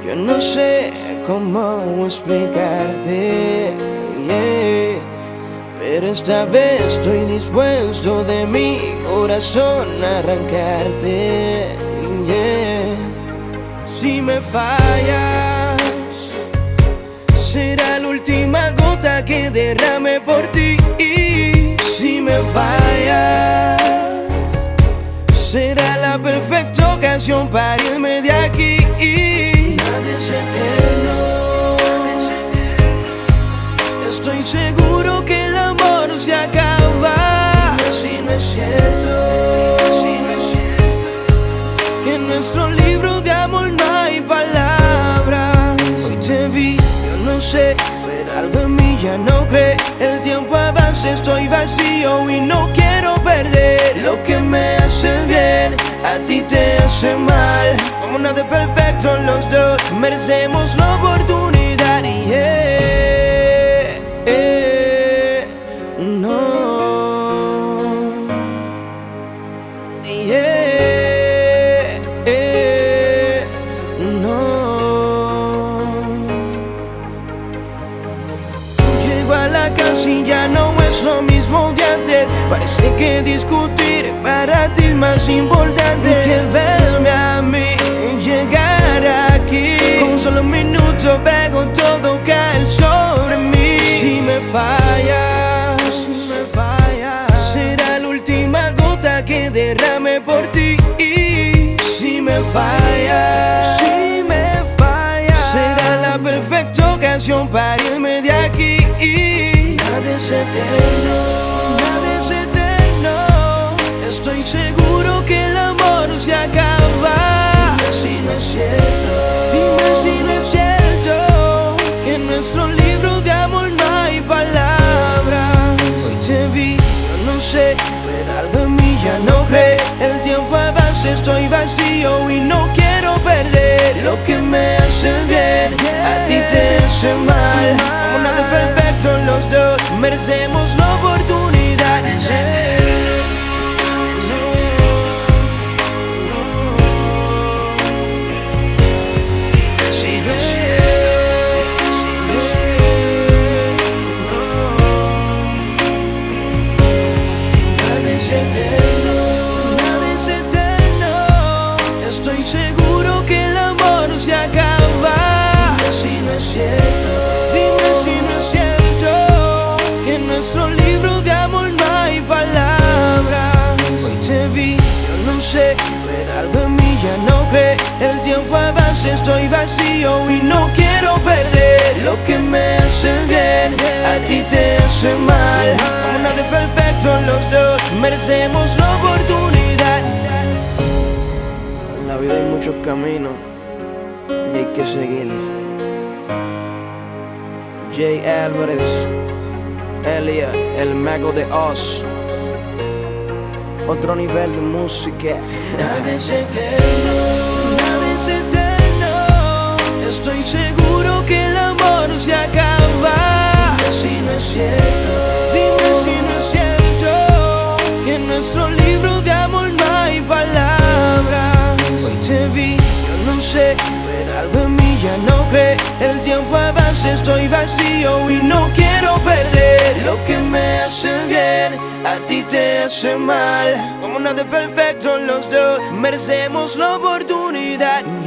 Yo no sé cómo explicarte, yeah, pero esta vez estoy dispuesto de mi corazón a arrancarte, yeah. Si me fallas, será la última gota que derrame por ti. Si me fallas, será la perfecta ocasión para irme de aquí. Nadie es eterno. Estoy seguro que el amor se acaba. Y así no es cierto, que en nuestro libro de amor no hay palabra. Hoy te vi, yo no sé, pero algo en mí ya no cree. El tiempo avanza, estoy vacío y no quiero perder. Lo que me hace bien, a ti te hace mal. Como nada perfecto, los dos merecemos la oportunidad. No. Llego a la casa y ya no es lo mismo de antes. Parece que discutir para ti es más importante que verme a mí llegar aquí. Con solo un minuto pego, todo cae sobre mí. Si me fallas, será la última gota que derrame por ti. Si me fallas, será la perfecta ocasión para irme de aquí. Nada es eterno, nada es eterno. Estoy seguro que el amor se acaba. Y así no es cierto, dime si no es cierto, que en nuestro libro de amor no hay palabra. Hoy te vi, yo no sé, pero algo en mí ya no cree. El tiempo avanza, estoy vacío y no quiero perder. Lo que me hace bien, a ti te hace mal. Como nada perfecto, los dos merecemos la oportunidad. Nada es eterno. Estoy seguro que el amor se acaba. Y así no es cierto, dime si no es cierto, que en nuestro libro de amor no hay palabra. Hoy te vi, yo no sé, pero algo en mí ya no cree. El tiempo avanza, estoy vacío y no quiero perder. Lo que me hace bien, a ti te hace mal. Como nada perfecto, los dos merecemos la oportunidad. En la vida hay muchos caminos y hay que seguir. Jay Álvarez, Elia, el mago de Oz. Otro nivel de música. Nada es eterno, nada es eterno. Estoy seguro que el amor se acaba. Y así no es cierto, dime si no es cierto, que en nuestro libro de amor no hay palabra. Hoy te vi, yo no sé, pero algo en mí ya no cree. El tiempo avanza, estoy vacío y no quiero perder. Lo que me hace bien, a ti te hace mal. Como nada perfecto, los dos merecemos la oportunidad.